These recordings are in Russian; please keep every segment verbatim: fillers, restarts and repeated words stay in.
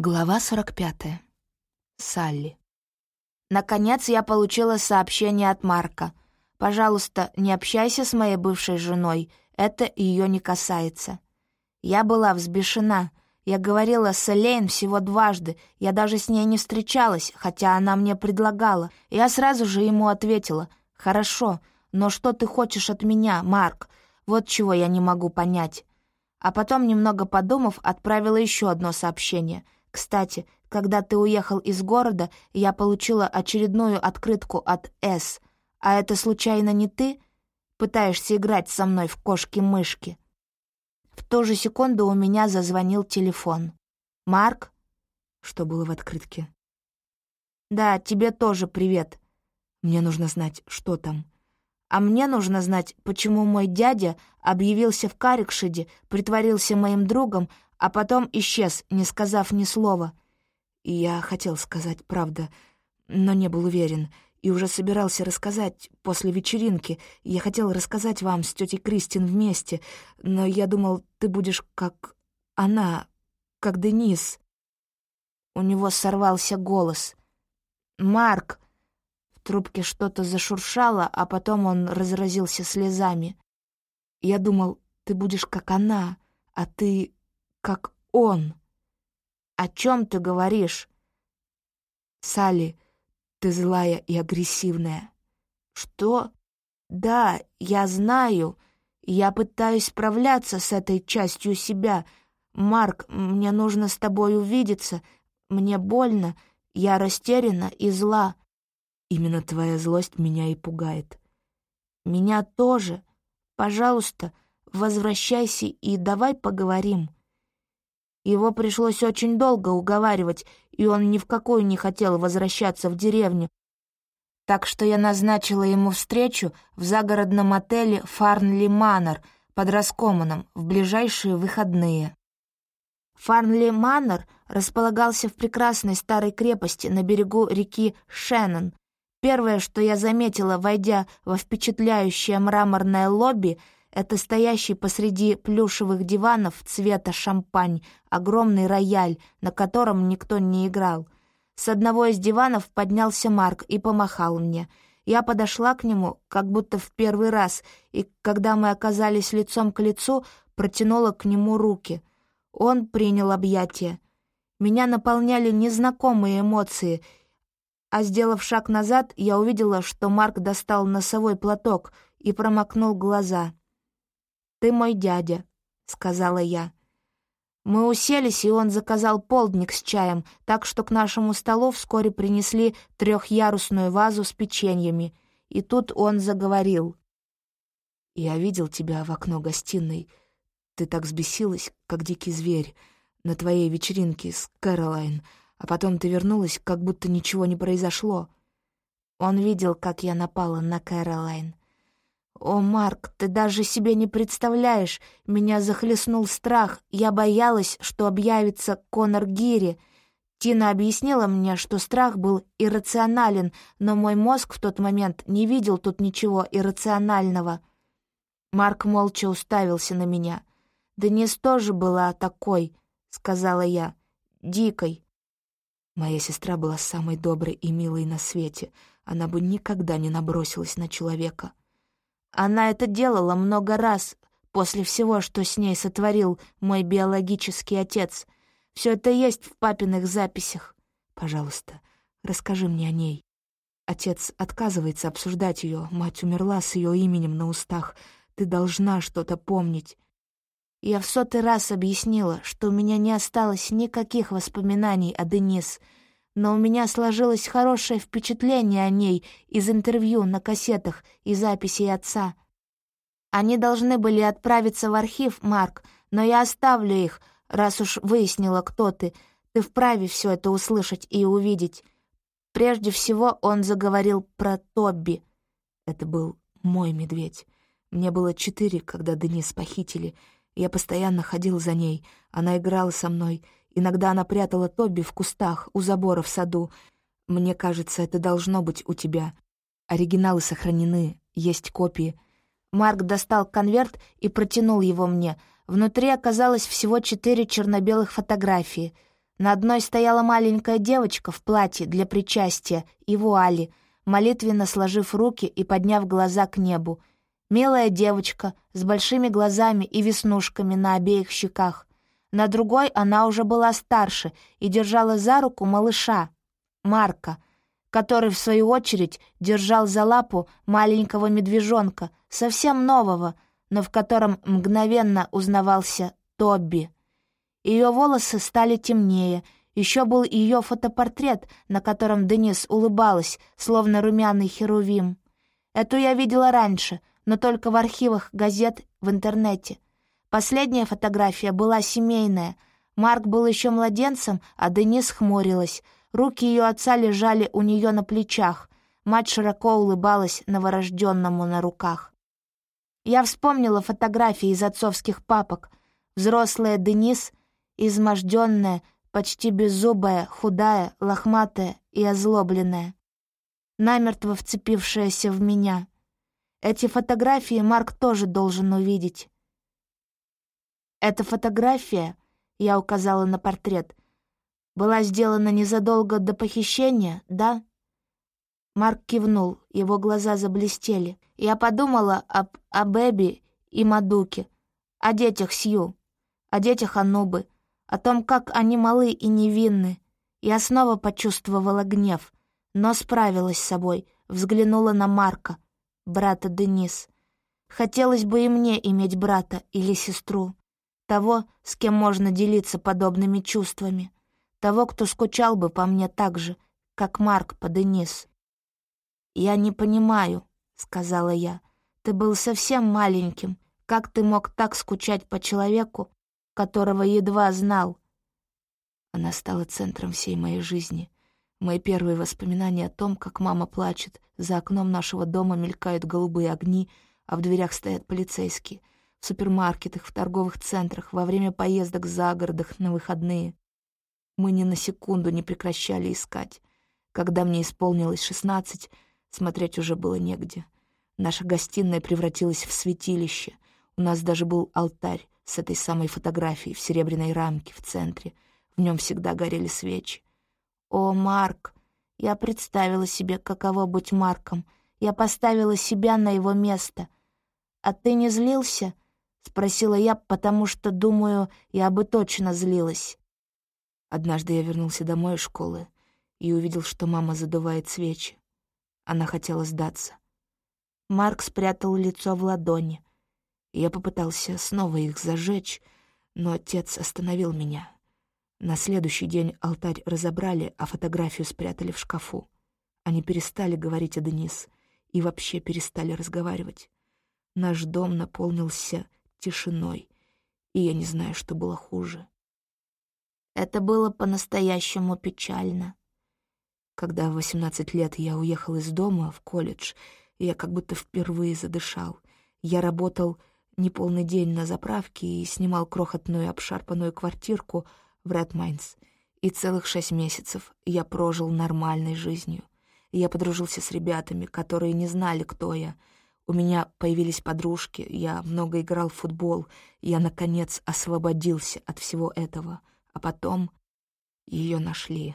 Глава сорок пятая. Салли. Наконец я получила сообщение от Марка. «Пожалуйста, не общайся с моей бывшей женой, это ее не касается». Я была взбешена. Я говорила с Элейн всего дважды, я даже с ней не встречалась, хотя она мне предлагала. Я сразу же ему ответила: «Хорошо, но что ты хочешь от меня, Марк? Вот чего я не могу понять». А потом, немного подумав, отправила еще одно сообщение. «Кстати, когда ты уехал из города, я получила очередную открытку от С. А это случайно не ты? Пытаешься играть со мной в кошки-мышки?» В ту же секунду у меня зазвонил телефон. «Марк?» Что было в открытке? «Да, тебе тоже привет. Мне нужно знать, что там. А мне нужно знать, почему мой дядя объявился в Каррикшеде, притворился моим другом, а потом исчез, не сказав ни слова. И я хотел сказать, правда, но не был уверен, и уже собирался рассказать после вечеринки. Я хотел рассказать вам с тетей Кристин вместе, но я думал, ты будешь как она, как Денис». У него сорвался голос. «Марк!» В трубке что-то зашуршало, а потом он разразился слезами. «Я думал, ты будешь как она, а ты как он». «О чем ты говоришь?» «Салли, ты злая и агрессивная». «Что?» «Да, я знаю. Я пытаюсь справляться с этой частью себя. Марк, мне нужно с тобой увидеться. Мне больно, я растеряна и зла». «Именно твоя злость меня и пугает». «Меня тоже. Пожалуйста, возвращайся и давай поговорим». Его пришлось очень долго уговаривать, и он ни в какую не хотел возвращаться в деревню. Так что я назначила ему встречу в загородном отеле «Фарнли Манор» под Раскоманом в ближайшие выходные. Фарнли Манор располагался в прекрасной старой крепости на берегу реки Шеннон. Первое, что я заметила, войдя во впечатляющее мраморное лобби, это стоящий посреди плюшевых диванов цвета шампань огромный рояль, на котором никто не играл. С одного из диванов поднялся Марк и помахал мне. Я подошла к нему, как будто в первый раз, и, когда мы оказались лицом к лицу, протянула к нему руки. Он принял объятия. Меня наполняли незнакомые эмоции, а, сделав шаг назад, я увидела, что Марк достал носовой платок и промокнул глаза. «Ты мой дядя», — сказала я. Мы уселись, и он заказал полдник с чаем, так что к нашему столу вскоре принесли трехъярусную вазу с печеньями. И тут он заговорил. «Я видел тебя в окно гостиной. Ты так взбесилась, как дикий зверь, на твоей вечеринке с Кэролайн, а потом ты вернулась, как будто ничего не произошло». Он видел, как я напала на Кэролайн. «О, Марк, ты даже себе не представляешь, меня захлестнул страх, я боялась, что объявится Конор Гири. Тина объяснила мне, что страх был иррационален, но мой мозг в тот момент не видел тут ничего иррационального». Марк молча уставился на меня. «Денис тоже была такой», — сказала я, — «дикой». «Моя сестра была самой доброй и милой на свете, она бы никогда не набросилась на человека». «Она это делала много раз, после всего, что с ней сотворил мой биологический отец. Все это есть в папиных записях. Пожалуйста, расскажи мне о ней». Отец отказывается обсуждать ее, мать умерла с ее именем на устах. Ты должна что-то помнить. Я в сотый раз объяснила, что у меня не осталось никаких воспоминаний о Денис, но у меня сложилось хорошее впечатление о ней из интервью на кассетах и записей отца. Они должны были отправиться в архив, Марк, но я оставлю их, раз уж выяснила, кто ты. Ты вправе все это услышать и увидеть. Прежде всего он заговорил про Тобби. Это был мой медведь. Мне было четыре, когда Денис похитили. Я постоянно ходил за ней. Она играла со мной. Иногда она прятала Тобби в кустах у забора в саду. Мне кажется, это должно быть у тебя. Оригиналы сохранены, есть копии. Марк достал конверт и протянул его мне. Внутри оказалось всего четыре черно-белых фотографии. На одной стояла маленькая девочка в платье для причастия и вуали, молитвенно сложив руки и подняв глаза к небу. Милая девочка с большими глазами и веснушками на обеих щеках. На другой она уже была старше и держала за руку малыша, Марка, который, в свою очередь, держал за лапу маленького медвежонка, совсем нового, но в котором мгновенно узнавался Тобби. Ее волосы стали темнее, еще был ее фотопортрет, на котором Денис улыбалась, словно румяный херувим. Эту я видела раньше, но только в архивах газет в интернете. Последняя фотография была семейная. Марк был еще младенцем, а Денис хмурилась. Руки ее отца лежали у нее на плечах. Мать широко улыбалась новорожденному на руках. Я вспомнила фотографии из отцовских папок. Взрослая Денис, изможденная, почти беззубая, худая, лохматая и озлобленная, намертво вцепившаяся в меня. Эти фотографии Марк тоже должен увидеть. Эта фотография, я указала на портрет, была сделана незадолго до похищения, да? Марк кивнул, его глаза заблестели. Я подумала об, об Эбби и Мадуке, о детях Сью, о детях Анубы, о том, как они малы и невинны. Я снова почувствовала гнев, но справилась с собой, взглянула на Марка, брата Денис. Хотелось бы и мне иметь брата или сестру, того, с кем можно делиться подобными чувствами, того, кто скучал бы по мне так же, как Марк по Денис. «Я не понимаю», — сказала я, — «ты был совсем маленьким. Как ты мог так скучать по человеку, которого едва знал?» Она стала центром всей моей жизни. Мои первые воспоминания о том, как мама плачет, за окном нашего дома мелькают голубые огни, а в дверях стоят полицейские, в супермаркетах, в торговых центрах, во время поездок за городах на выходные. Мы ни на секунду не прекращали искать. Когда мне исполнилось шестнадцать, смотреть уже было негде. Наша гостиная превратилась в святилище. У нас даже был алтарь с этой самой фотографией в серебряной рамке в центре. В нем всегда горели свечи. «О, Марк!» Я представила себе, каково быть Марком. Я поставила себя на его место. «А ты не злился?» — спросила я, потому что, думаю, я бы точно злилась. Однажды я вернулся домой из школы и увидел, что мама задувает свечи. Она хотела сдаться. Марк спрятал лицо в ладони. Я попытался снова их зажечь, но отец остановил меня. На следующий день алтарь разобрали, а фотографию спрятали в шкафу. Они перестали говорить о Денис и вообще перестали разговаривать. Наш дом наполнился тишиной, и я не знаю, что было хуже. Это было по-настоящему печально. Когда в восемнадцать лет я уехал из дома в колледж, я как будто впервые задышал. Я работал неполный день на заправке и снимал крохотную обшарпанную квартирку в Редмайнс. И целых шесть месяцев я прожил нормальной жизнью. Я подружился с ребятами, которые не знали, кто я. У меня появились подружки, я много играл в футбол. Я, наконец, освободился от всего этого. А потом ее нашли.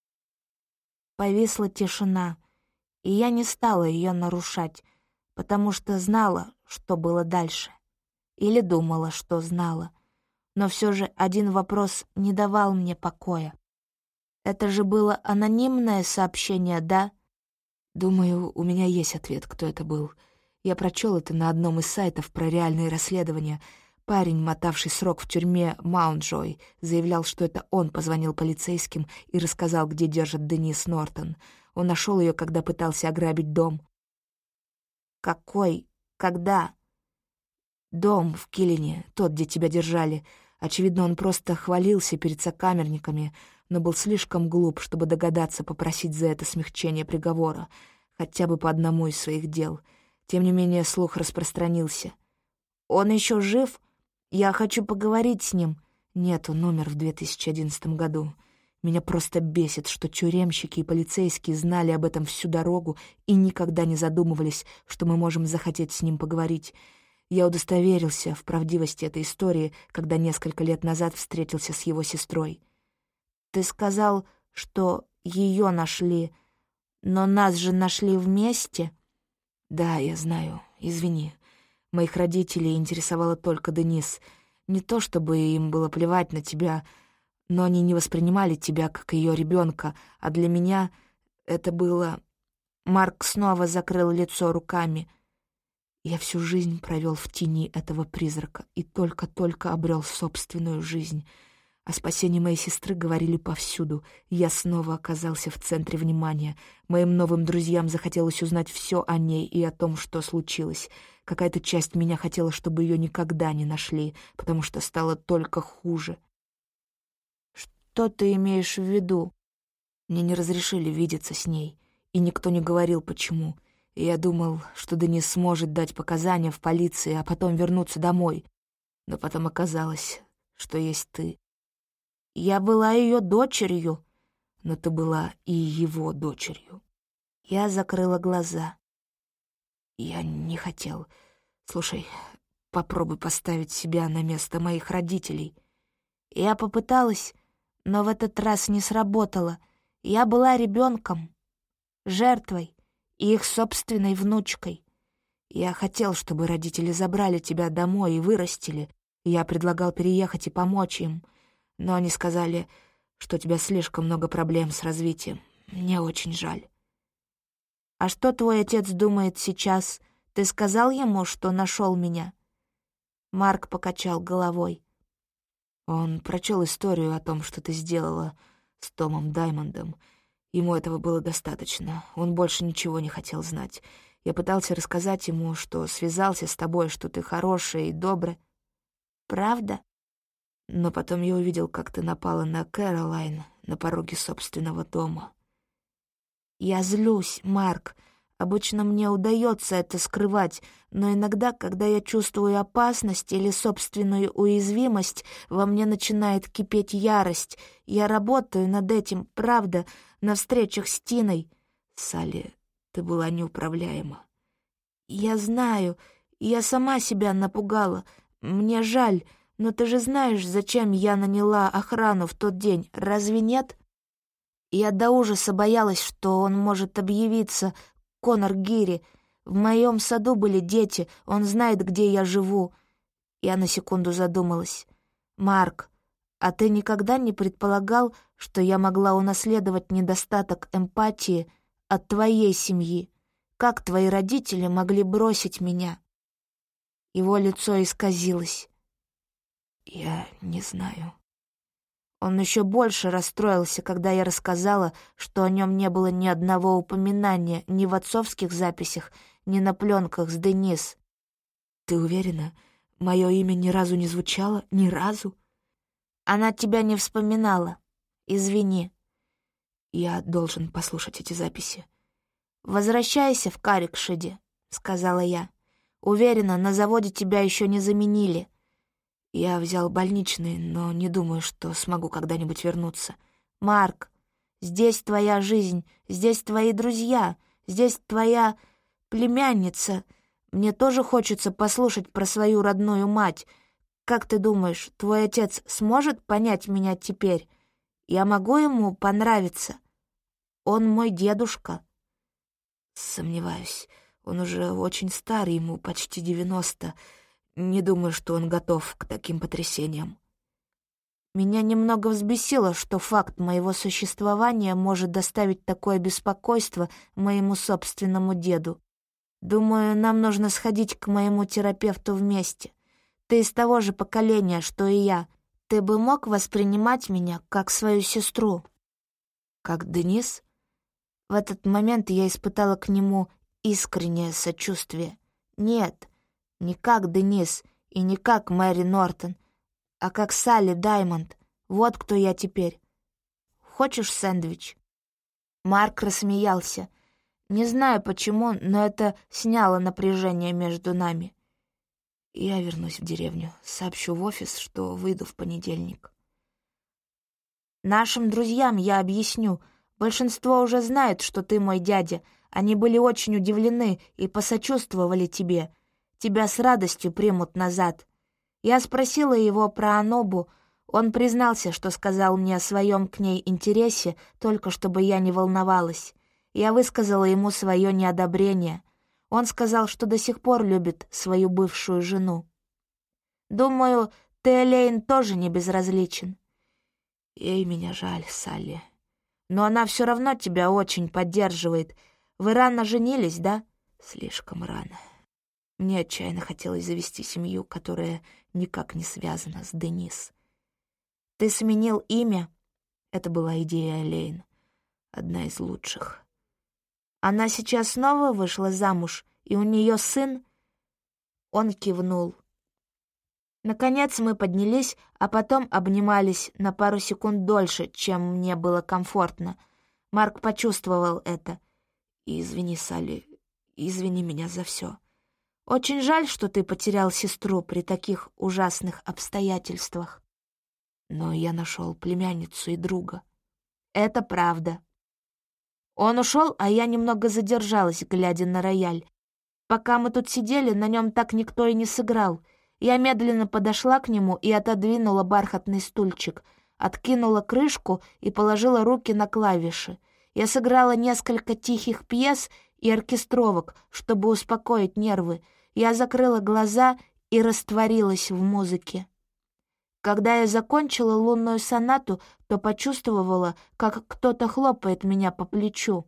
Повисла тишина, и я не стала ее нарушать, потому что знала, что было дальше. Или думала, что знала. Но все же один вопрос не давал мне покоя. Это же было анонимное сообщение, да? Думаю, у меня есть ответ, кто это был. Я прочел это на одном из сайтов про реальные расследования. Парень, мотавший срок в тюрьме Маунтджой, заявлял, что это он позвонил полицейским и рассказал, где держат Денис Нортон. Он нашел ее, когда пытался ограбить дом. «Какой? Когда?» «Дом в Киллине, тот, где тебя держали. Очевидно, он просто хвалился перед сокамерниками, но был слишком глуп, чтобы догадаться попросить за это смягчение приговора, хотя бы по одному из своих дел. Тем не менее, слух распространился. «Он еще жив? Я хочу поговорить с ним». «Нет, он умер в две тысячи одиннадцатом году. Меня просто бесит, что тюремщики и полицейские знали об этом всю дорогу и никогда не задумывались, что мы можем захотеть с ним поговорить. Я удостоверился в правдивости этой истории, когда несколько лет назад встретился с его сестрой». ты сказал, что ее нашли, но нас же нашли вместе?» «Да, я знаю. Извини. Моих родителей интересовала только Денис. Не то чтобы им было плевать на тебя, но они не воспринимали тебя как ее ребенка, а для меня это было...» Марк снова закрыл лицо руками. «Я всю жизнь провел в тени этого призрака и только-только обрел собственную жизнь. О спасении моей сестры говорили повсюду. Я снова оказался в центре внимания. Моим новым друзьям захотелось узнать все о ней и о том, что случилось. Какая-то часть меня хотела, чтобы ее никогда не нашли, потому что стало только хуже». «Что ты имеешь в виду?» Мне не разрешили видеться с ней, и никто не говорил, почему. И я думал, что Денис сможет дать показания в полиции, а потом вернуться домой. Но потом оказалось, что есть ты. «Я была ее дочерью». «Но ты была и его дочерью». Я закрыла глаза. «Я не хотел. Слушай, попробуй поставить себя на место моих родителей». Я попыталась, но в этот раз не сработало. Я была ребенком, жертвой и их собственной внучкой. Я хотел, чтобы родители забрали тебя домой и вырастили. Я предлагал переехать и помочь им, но они сказали, что у тебя слишком много проблем с развитием. Мне очень жаль». «А что твой отец думает сейчас? Ты сказал ему, что нашел меня?» Марк покачал головой. «Он прочел историю о том, что ты сделала с Томом Даймондом. Ему этого было достаточно. Он больше ничего не хотел знать. Я пытался рассказать ему, что связался с тобой, что ты хорошая и добрая». «Правда?» Но потом я увидел, как ты напала на Кэролайн на пороге собственного дома. «Я злюсь, Марк. Обычно мне удается это скрывать, но иногда, когда я чувствую опасность или собственную уязвимость, во мне начинает кипеть ярость. Я работаю над этим, правда, на встречах с Тиной». «Салли, ты была неуправляема». «Я знаю, я сама себя напугала. Мне жаль, но ты же знаешь, зачем я наняла охрану в тот день, разве нет?» Я до ужаса боялась, что он может объявиться, Конор Гири. В моем саду были дети, он знает, где я живу. Я на секунду задумалась. «Марк, а ты никогда не предполагал, что я могла унаследовать недостаток эмпатии от твоей семьи? Как твои родители могли бросить меня?» Его лицо исказилось. «Я не знаю». Он еще больше расстроился, когда я рассказала, что о нем не было ни одного упоминания ни в отцовских записях, ни на пленках с Денис. «Ты уверена? Мое имя ни разу не звучало? Ни разу?» «Она тебя не вспоминала. Извини». «Я должен послушать эти записи». «Возвращайся в Каррикшеде», — сказала я. «Уверена, на заводе тебя еще не заменили». «Я взял больничный, но не думаю, что смогу когда-нибудь вернуться». «Марк, здесь твоя жизнь, здесь твои друзья, здесь твоя племянница. Мне тоже хочется послушать про свою родную мать. Как ты думаешь, твой отец сможет понять меня теперь? Я могу ему понравиться? Он мой дедушка». «Сомневаюсь. Он уже очень старый, ему почти девяносто. Не думаю, что он готов к таким потрясениям». Меня немного взбесило, что факт моего существования может доставить такое беспокойство моему собственному деду. «Думаю, нам нужно сходить к моему терапевту вместе. Ты из того же поколения, что и я. Ты бы мог воспринимать меня как свою сестру?» «Как Денис?» В этот момент я испытала к нему искреннее сочувствие. Нет, не как Денис и не как Мэри Нортон, а как Салли Даймонд. Вот кто я теперь. Хочешь сэндвич?» Марк рассмеялся. Не знаю почему, но это сняло напряжение между нами. «Я вернусь в деревню, сообщу в офис, что выйду в понедельник». «Нашим друзьям я объясню. Большинство уже знает, что ты мой дядя. Они были очень удивлены и посочувствовали тебе. Тебя с радостью примут назад». Я спросила его про Анобу. Он признался, что сказал мне о своем к ней интересе, только чтобы я не волновалась. Я высказала ему свое неодобрение. Он сказал, что до сих пор любит свою бывшую жену. Думаю, ты, Элейн, тоже не безразличен. Ей меня жаль, Салли. Но она все равно тебя очень поддерживает. Вы рано женились, да? Слишком рано. Мне отчаянно хотелось завести семью, которая никак не связана с Денис. Ты сменил имя? Это была идея Элейн. Одна из лучших. Она сейчас снова вышла замуж, и у нее сын? Он кивнул. Наконец мы поднялись, а потом обнимались на пару секунд дольше, чем мне было комфортно. Марк почувствовал это. «Извини, Салли, извини меня за все. Очень жаль, что ты потерял сестру при таких ужасных обстоятельствах. Но я нашел племянницу и друга». Это правда. Он ушел, а я немного задержалась, глядя на рояль. Пока мы тут сидели, на нем так никто и не сыграл. Я медленно подошла к нему и отодвинула бархатный стульчик, откинула крышку и положила руки на клавиши. Я сыграла несколько тихих пьес и оркестровок, чтобы успокоить нервы. Я закрыла глаза и растворилась в музыке. Когда я закончила лунную сонату, то почувствовала, как кто-то хлопает меня по плечу.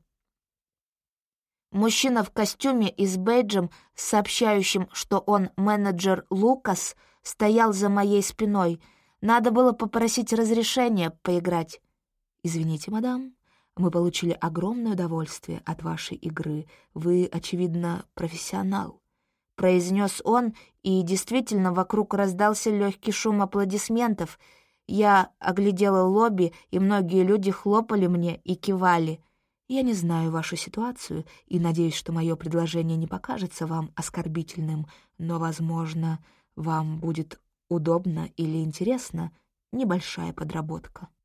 Мужчина в костюме и с бейджем, сообщающим, что он менеджер Лукас, стоял за моей спиной. Надо было попросить разрешения поиграть. «Извините, мадам, мы получили огромное удовольствие от вашей игры. Вы, очевидно, профессионал», — произнес он, и действительно вокруг раздался легкий шум аплодисментов. Я оглядела лобби, и многие люди хлопали мне и кивали. «Я не знаю вашу ситуацию и надеюсь, что мое предложение не покажется вам оскорбительным, но, возможно, вам будет удобно или интересно небольшая подработка».